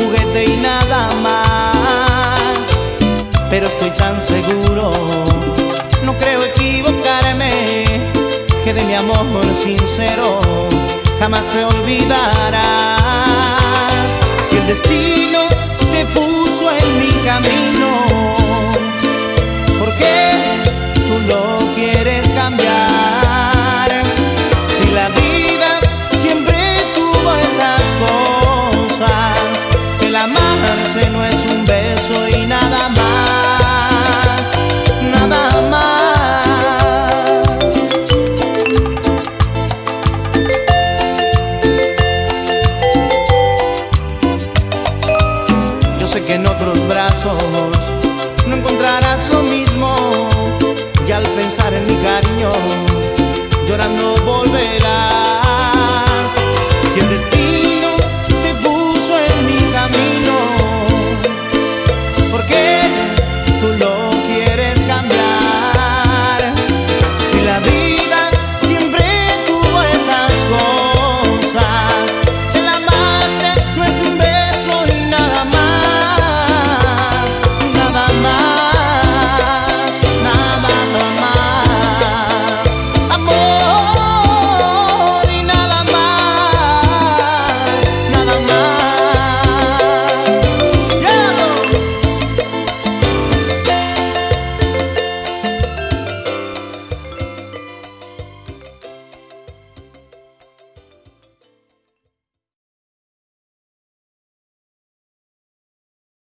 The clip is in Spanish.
juguete y nada más. Pero estoy tan seguro, no creo equivocarme, que de mi amor sincero jamás te olvidarás. Si el destino te puso en mi camino, ¿por qué tú lo quieres cambiar? Si la vida siempre tuvo esas cosas, el amarse no es un beso y nada más, nada más. Yo sé que en otros brazos no encontrarás lo mismo, y al pensar en mi cariño, llorando volverás.